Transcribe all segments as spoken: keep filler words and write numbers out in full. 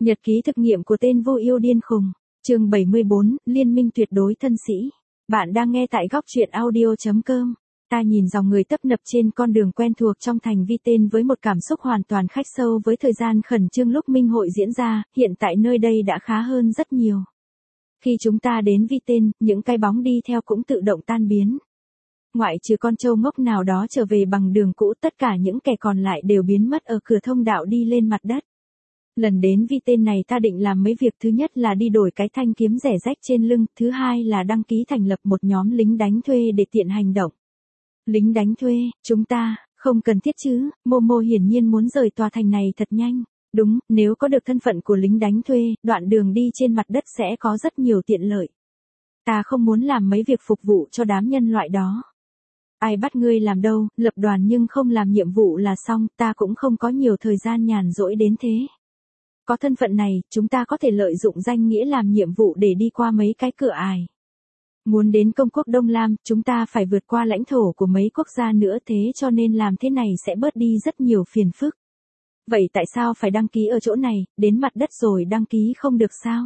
Nhật ký thực nghiệm của tên vô yêu điên khùng. Chương bảy mươi bốn, Liên minh tuyệt đối thân sĩ. Bạn đang nghe tại góc truyện audio chấm com. Ta nhìn dòng người tấp nập trên con đường quen thuộc trong thành Vi Tên với một cảm xúc hoàn toàn khách sâu với thời gian khẩn trương lúc minh hội diễn ra, hiện tại nơi đây đã khá hơn rất nhiều. Khi chúng ta đến Vi Tên, những cái bóng đi theo cũng tự động tan biến. Ngoại trừ con trâu ngốc nào đó trở về bằng đường cũ, tất cả những kẻ còn lại đều biến mất ở cửa thông đạo đi lên mặt đất. Lần đến Vi Tên này ta định làm mấy việc, thứ nhất là đi đổi cái thanh kiếm rẻ rách trên lưng, thứ hai là đăng ký thành lập một nhóm lính đánh thuê để tiện hành động. Lính đánh thuê, chúng ta, không cần thiết chứ, Momo hiển nhiên muốn rời tòa thành này thật nhanh. Đúng, nếu có được thân phận của lính đánh thuê, đoạn đường đi trên mặt đất sẽ có rất nhiều tiện lợi. Ta không muốn làm mấy việc phục vụ cho đám nhân loại đó. Ai bắt ngươi làm đâu, lập đoàn nhưng không làm nhiệm vụ là xong, ta cũng không có nhiều thời gian nhàn rỗi đến thế. Có thân phận này, chúng ta có thể lợi dụng danh nghĩa làm nhiệm vụ để đi qua mấy cái cửa ải. Muốn đến công quốc Đông Lam, chúng ta phải vượt qua lãnh thổ của mấy quốc gia nữa, thế cho nên làm thế này sẽ bớt đi rất nhiều phiền phức. Vậy tại sao phải đăng ký ở chỗ này, đến mặt đất rồi đăng ký không được sao?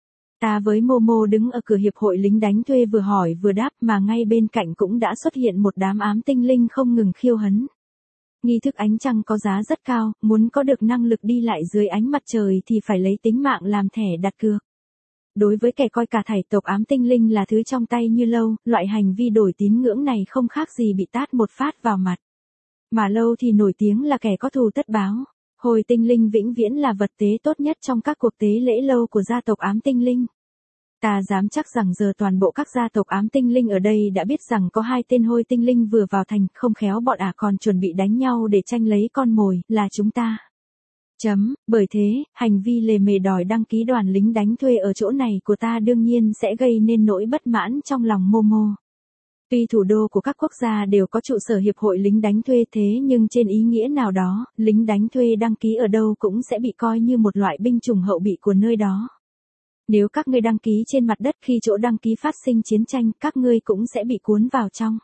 Ta với Momo đứng ở cửa hiệp hội lính đánh thuê vừa hỏi vừa đáp, mà ngay bên cạnh cũng đã xuất hiện một đám ám tinh linh không ngừng khiêu hấn. Nghi thức ánh trăng có giá rất cao, muốn có được năng lực đi lại dưới ánh mặt trời thì phải lấy tính mạng làm thẻ đặt cược. Đối với kẻ coi cả thảy tộc ám tinh linh là thứ trong tay như Lâu, loại hành vi đổi tín ngưỡng này không khác gì bị tát một phát vào mặt. Mà Lâu thì nổi tiếng là kẻ có thù tất báo. Hồi tinh linh vĩnh viễn là vật tế tốt nhất trong các cuộc tế lễ Lâu của gia tộc ám tinh linh. Ta dám chắc rằng giờ toàn bộ các gia tộc ám tinh linh ở đây đã biết rằng có hai tên hôi tinh linh vừa vào thành, không khéo bọn ả còn chuẩn bị đánh nhau để tranh lấy con mồi, là chúng ta. Chấm, bởi thế, hành vi lề mề đòi đăng ký đoàn lính đánh thuê ở chỗ này của ta đương nhiên sẽ gây nên nỗi bất mãn trong lòng Momo. Tuy thủ đô của các quốc gia đều có trụ sở hiệp hội lính đánh thuê, thế nhưng trên ý nghĩa nào đó, lính đánh thuê đăng ký ở đâu cũng sẽ bị coi như một loại binh chủng hậu bị của nơi đó. Nếu các ngươi đăng ký trên mặt đất khi chỗ đăng ký phát sinh chiến tranh, các ngươi cũng sẽ bị cuốn vào trong.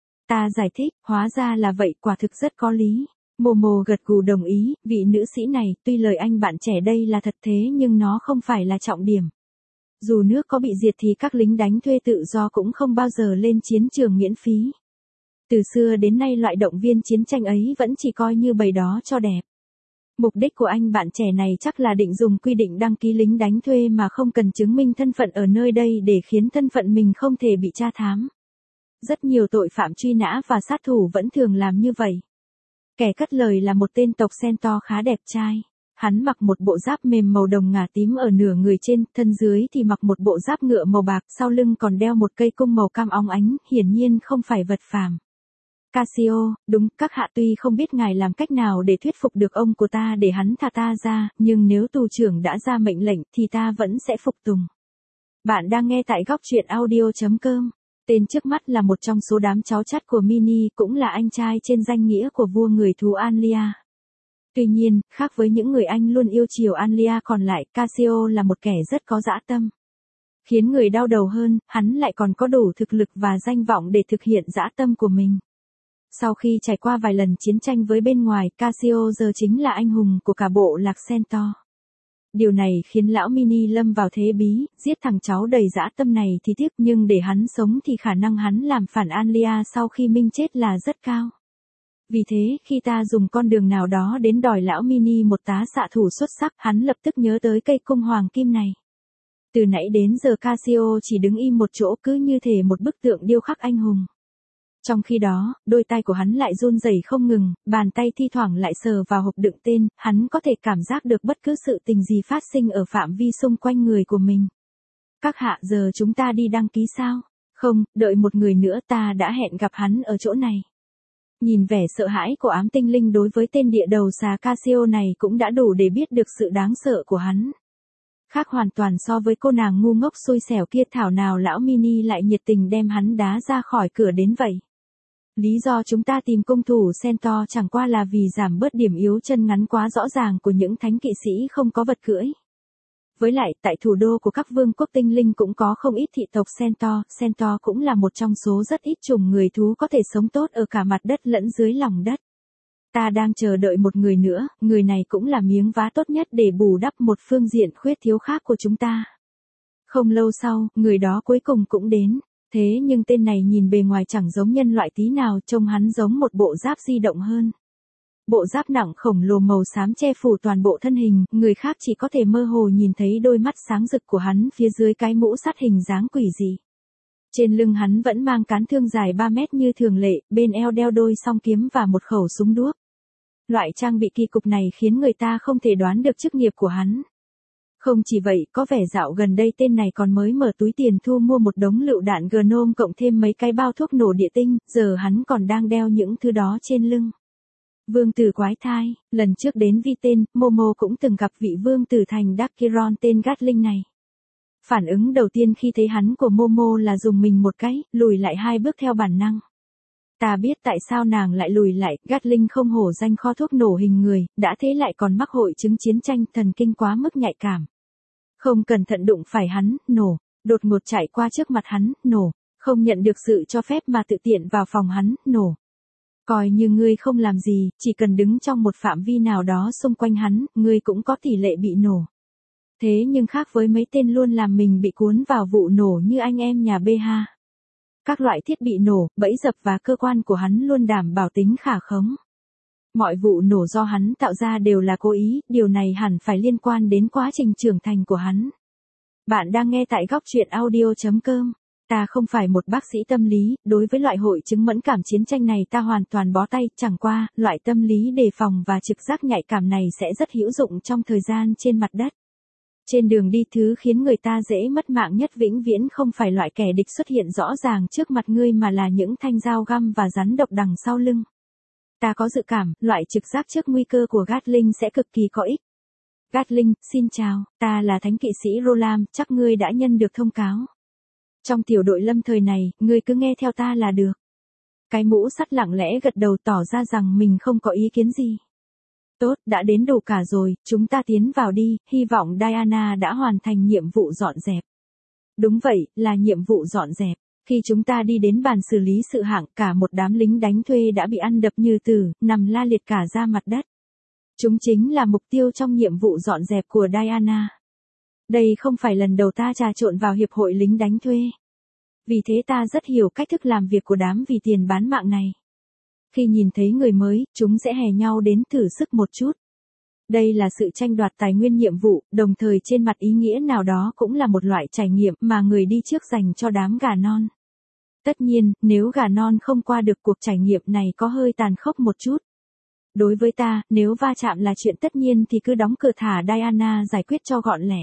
Ta giải thích, hóa ra là vậy, quả thực rất có lý. Momo gật gù đồng ý, vị nữ sĩ này, tuy lời anh bạn trẻ đây là thật thế nhưng nó không phải là trọng điểm. Dù nước có bị diệt thì các lính đánh thuê tự do cũng không bao giờ lên chiến trường miễn phí. Từ xưa đến nay loại động viên chiến tranh ấy vẫn chỉ coi như bày đó cho đẹp. Mục đích của anh bạn trẻ này chắc là định dùng quy định đăng ký lính đánh thuê mà không cần chứng minh thân phận ở nơi đây để khiến thân phận mình không thể bị tra thám. Rất nhiều tội phạm truy nã và sát thủ vẫn thường làm như vậy. Kẻ cất lời là một tên tộc Centaur khá đẹp trai. Hắn mặc một bộ giáp mềm màu đồng ngà tím ở nửa người trên, thân dưới thì mặc một bộ giáp ngựa màu bạc, sau lưng còn đeo một cây cung màu cam óng ánh, hiển nhiên không phải vật phàm. Cassio, đúng, các hạ, tuy không biết ngài làm cách nào để thuyết phục được ông của ta để hắn thả ta ra, nhưng nếu tù trưởng đã ra mệnh lệnh thì ta vẫn sẽ phục tùng. Bạn đang nghe tại góc truyện audio chấm com. Tên trước mắt là một trong số đám cháu chắt của Mini, cũng là anh trai trên danh nghĩa của vua người thú Anlia. Tuy nhiên, khác với những người anh luôn yêu chiều Anlia còn lại, Cassio là một kẻ rất có dã tâm. Khiến người đau đầu hơn, hắn lại còn có đủ thực lực và danh vọng để thực hiện dã tâm của mình. Sau khi trải qua vài lần chiến tranh với bên ngoài, Cassio giờ chính là anh hùng của cả bộ lạc Centaur. Điều này khiến lão Mini lâm vào thế bí, giết thằng cháu đầy dã tâm này thì tiếc, nhưng để hắn sống thì khả năng hắn làm phản Anlia sau khi Minh chết là rất cao. Vì thế, khi ta dùng con đường nào đó đến đòi lão Mini một tá xạ thủ xuất sắc, hắn lập tức nhớ tới cây cung hoàng kim này. Từ nãy đến giờ Cassio chỉ đứng im một chỗ, cứ như thể một bức tượng điêu khắc anh hùng. Trong khi đó, đôi tay của hắn lại run rẩy không ngừng, bàn tay thi thoảng lại sờ vào hộp đựng tên, hắn có thể cảm giác được bất cứ sự tình gì phát sinh ở phạm vi xung quanh người của mình. Các hạ, giờ chúng ta đi đăng ký sao? Không, đợi một người nữa, ta đã hẹn gặp hắn ở chỗ này. Nhìn vẻ sợ hãi của ám tinh linh đối với tên địa đầu xà Cassio này cũng đã đủ để biết được sự đáng sợ của hắn. Khác hoàn toàn so với cô nàng ngu ngốc xui xẻo kia, thảo nào lão Mini lại nhiệt tình đem hắn đá ra khỏi cửa đến vậy. Lý do chúng ta tìm cung thủ Centaur chẳng qua là vì giảm bớt điểm yếu chân ngắn quá rõ ràng của những thánh kỵ sĩ không có vật cưỡi. Với lại, tại thủ đô của các vương quốc tinh linh cũng có không ít thị tộc Centaur, Centaur cũng là một trong số rất ít chủng người thú có thể sống tốt ở cả mặt đất lẫn dưới lòng đất. Ta đang chờ đợi một người nữa, người này cũng là miếng vá tốt nhất để bù đắp một phương diện khuyết thiếu khác của chúng ta. Không lâu sau, người đó cuối cùng cũng đến. Thế nhưng tên này nhìn bề ngoài chẳng giống nhân loại tí nào, trông hắn giống một bộ giáp di động hơn. Bộ giáp nặng khổng lồ màu xám che phủ toàn bộ thân hình, người khác chỉ có thể mơ hồ nhìn thấy đôi mắt sáng rực của hắn phía dưới cái mũ sắt hình dáng quỷ dị. Trên lưng hắn vẫn mang cán thương dài ba mét như thường lệ, bên eo đeo đôi song kiếm và một khẩu súng đuốc. Loại trang bị kỳ cục này khiến người ta không thể đoán được chức nghiệp của hắn. Không chỉ vậy, có vẻ dạo gần đây tên này còn mới mở túi tiền thu mua một đống lựu đạn Gnome cộng thêm mấy cái bao thuốc nổ địa tinh, giờ hắn còn đang đeo những thứ đó trên lưng. Vương tử quái thai, lần trước đến Vi tên, Momo cũng từng gặp vị vương tử thành Dakiron tên Gatling này. Phản ứng đầu tiên khi thấy hắn của Momo là dùng mình một cái, lùi lại hai bước theo bản năng. Ta biết tại sao nàng lại lùi lại, Gatling không hổ danh kho thuốc nổ hình người, đã thế lại còn mắc hội chứng chiến tranh, thần kinh quá mức nhạy cảm. Không cẩn thận đụng phải hắn, nổ, đột ngột chạy qua trước mặt hắn, nổ, không nhận được sự cho phép mà tự tiện vào phòng hắn, nổ. Coi như ngươi không làm gì, chỉ cần đứng trong một phạm vi nào đó xung quanh hắn, ngươi cũng có tỷ lệ bị nổ. Thế nhưng khác với mấy tên luôn làm mình bị cuốn vào vụ nổ như anh em nhà bê hát. Các loại thiết bị nổ, bẫy dập và cơ quan của hắn luôn đảm bảo tính khả khống. Mọi vụ nổ do hắn tạo ra đều là cố ý, điều này hẳn phải liên quan đến quá trình trưởng thành của hắn. Bạn đang nghe tại góc truyện audio chấm com. Ta không phải một bác sĩ tâm lý, đối với loại hội chứng mẫn cảm chiến tranh này ta hoàn toàn bó tay, chẳng qua, loại tâm lý đề phòng và trực giác nhạy cảm này sẽ rất hữu dụng trong thời gian trên mặt đất. Trên đường đi, thứ khiến người ta dễ mất mạng nhất vĩnh viễn không phải loại kẻ địch xuất hiện rõ ràng trước mặt ngươi mà là những thanh dao găm và rắn độc đằng sau lưng. Ta có dự cảm, loại trực giác trước nguy cơ của Gatling sẽ cực kỳ có ích. Gatling, xin chào, ta là thánh kỵ sĩ Rolam, chắc ngươi đã nhận được thông cáo. Trong tiểu đội lâm thời này, ngươi cứ nghe theo ta là được. Cái mũ sắt lặng lẽ gật đầu tỏ ra rằng mình không có ý kiến gì. Tốt, đã đến đủ cả rồi, chúng ta tiến vào đi, hy vọng Diana đã hoàn thành nhiệm vụ dọn dẹp. Đúng vậy, là nhiệm vụ dọn dẹp. Khi chúng ta đi đến bàn xử lý sự hạng, cả một đám lính đánh thuê đã bị ăn đập như tử, nằm la liệt cả ra mặt đất. Chúng chính là mục tiêu trong nhiệm vụ dọn dẹp của Diana. Đây không phải lần đầu ta trà trộn vào hiệp hội lính đánh thuê. Vì thế ta rất hiểu cách thức làm việc của đám vì tiền bán mạng này. Khi nhìn thấy người mới, chúng sẽ hè nhau đến thử sức một chút. Đây là sự tranh đoạt tài nguyên nhiệm vụ, đồng thời trên mặt ý nghĩa nào đó cũng là một loại trải nghiệm mà người đi trước dành cho đám gà non. Tất nhiên, nếu gà non không qua được cuộc trải nghiệm này có hơi tàn khốc một chút. Đối với ta, nếu va chạm là chuyện tất nhiên thì cứ đóng cửa thả Diana giải quyết cho gọn lẹ.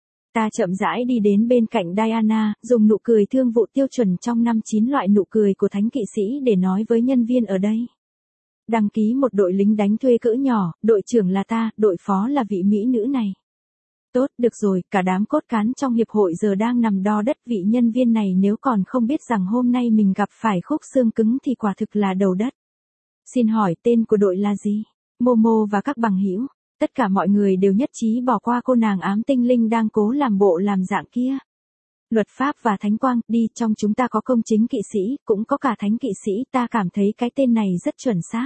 Ta chậm rãi đi đến bên cạnh Diana, dùng nụ cười thương vụ tiêu chuẩn trong năm chín loại nụ cười của thánh kỵ sĩ để nói với nhân viên ở đây. Đăng ký một đội lính đánh thuê cỡ nhỏ, đội trưởng là ta, đội phó là vị mỹ nữ này. Tốt, được rồi, cả đám cốt cán trong hiệp hội giờ đang nằm đo đất, vị nhân viên này nếu còn không biết rằng hôm nay mình gặp phải khúc xương cứng thì quả thực là đầu đất. Xin hỏi tên của đội là gì? Momo và các bằng hữu. Tất cả mọi người đều nhất trí bỏ qua cô nàng ám tinh linh đang cố làm bộ làm dạng kia. Luật pháp và thánh quang, đi, trong chúng ta có công chính kỵ sĩ, cũng có cả thánh kỵ sĩ, ta cảm thấy cái tên này rất chuẩn xác.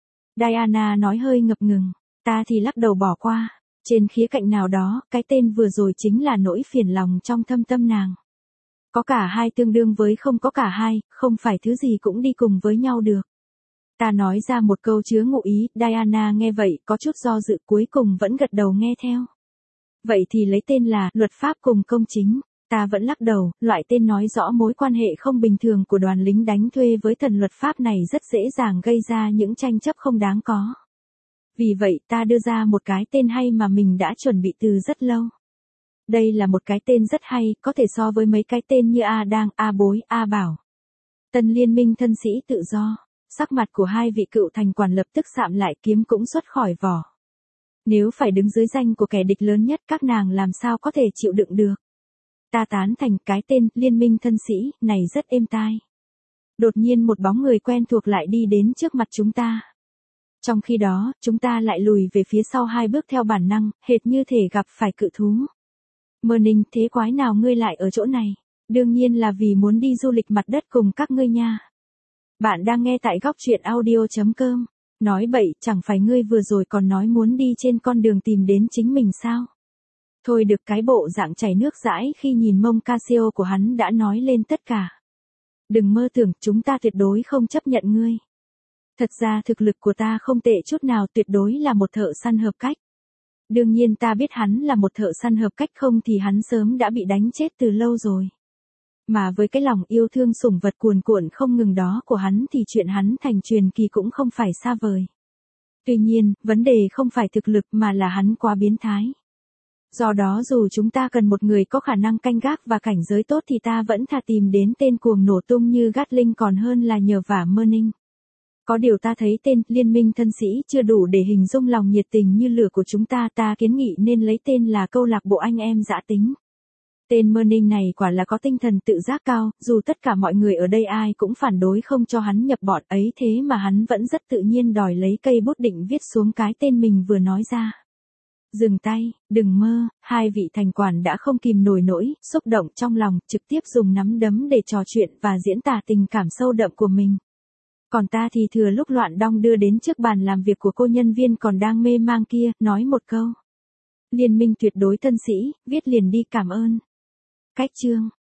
Diana nói hơi ngập ngừng, ta thì lắc đầu bỏ qua. Trên khía cạnh nào đó, cái tên vừa rồi chính là nỗi phiền lòng trong thâm tâm nàng. Có cả hai tương đương với không có cả hai, không phải thứ gì cũng đi cùng với nhau được. Ta nói ra một câu chứa ngụ ý, Diana nghe vậy, có chút do dự, cuối cùng vẫn gật đầu nghe theo. Vậy thì lấy tên là, luật pháp cùng công chính. Ta vẫn lắc đầu, loại tên nói rõ mối quan hệ không bình thường của đoàn lính đánh thuê với thần luật pháp này rất dễ dàng gây ra những tranh chấp không đáng có. Vì vậy ta đưa ra một cái tên hay mà mình đã chuẩn bị từ rất lâu. Đây là một cái tên rất hay, có thể so với mấy cái tên như A Đang, A Bối, A Bảo. Tân liên minh thân sĩ tự do. Sắc mặt của hai vị cựu thành quản lập tức sạm lại, kiếm cũng xuất khỏi vỏ. Nếu phải đứng dưới danh của kẻ địch lớn nhất, các nàng làm sao có thể chịu đựng được. Ta tán thành cái tên liên minh thân sĩ này rất êm tai. Đột nhiên một bóng người quen thuộc lại đi đến trước mặt chúng ta. Trong khi đó, chúng ta lại lùi về phía sau hai bước theo bản năng, hệt như thể gặp phải cự thú. Merning, thế quái nào ngươi lại ở chỗ này? Đương nhiên là vì muốn đi du lịch mặt đất cùng các ngươi nha. Bạn đang nghe tại góc truyện audio chấm com. Nói bậy, chẳng phải ngươi vừa rồi còn nói muốn đi trên con đường tìm đến chính mình sao? Thôi được, cái bộ dạng chảy nước dãi khi nhìn mông Casio của hắn đã nói lên tất cả. Đừng mơ tưởng, chúng ta tuyệt đối không chấp nhận ngươi. Thật ra thực lực của ta không tệ chút nào, tuyệt đối là một thợ săn hợp cách. Đương nhiên ta biết hắn là một thợ săn hợp cách, không thì hắn sớm đã bị đánh chết từ lâu rồi. Mà với cái lòng yêu thương sủng vật cuồn cuộn không ngừng đó của hắn thì chuyện hắn thành truyền kỳ cũng không phải xa vời. Tuy nhiên, vấn đề không phải thực lực mà là hắn quá biến thái. Do đó dù chúng ta cần một người có khả năng canh gác và cảnh giới tốt thì ta vẫn thà tìm đến tên cuồng nổ tung như Gatling còn hơn là nhờ vả Merning. Có điều ta thấy tên Liên minh thân sĩ chưa đủ để hình dung lòng nhiệt tình như lửa của chúng ta, ta kiến nghị nên lấy tên là câu lạc bộ anh em dã tính. Tên Merning này quả là có tinh thần tự giác cao, dù tất cả mọi người ở đây ai cũng phản đối không cho hắn nhập bọn ấy, thế mà hắn vẫn rất tự nhiên đòi lấy cây bút định viết xuống cái tên mình vừa nói ra. Dừng tay, đừng mơ, hai vị thành quản đã không kìm nổi nỗi xúc động trong lòng, trực tiếp dùng nắm đấm để trò chuyện và diễn tả tình cảm sâu đậm của mình. Còn ta thì thừa lúc loạn đong đưa đến trước bàn làm việc của cô nhân viên còn đang mê mang kia, nói một câu. Liên minh tuyệt đối thân sĩ, viết liền đi, cảm ơn. Cách chương.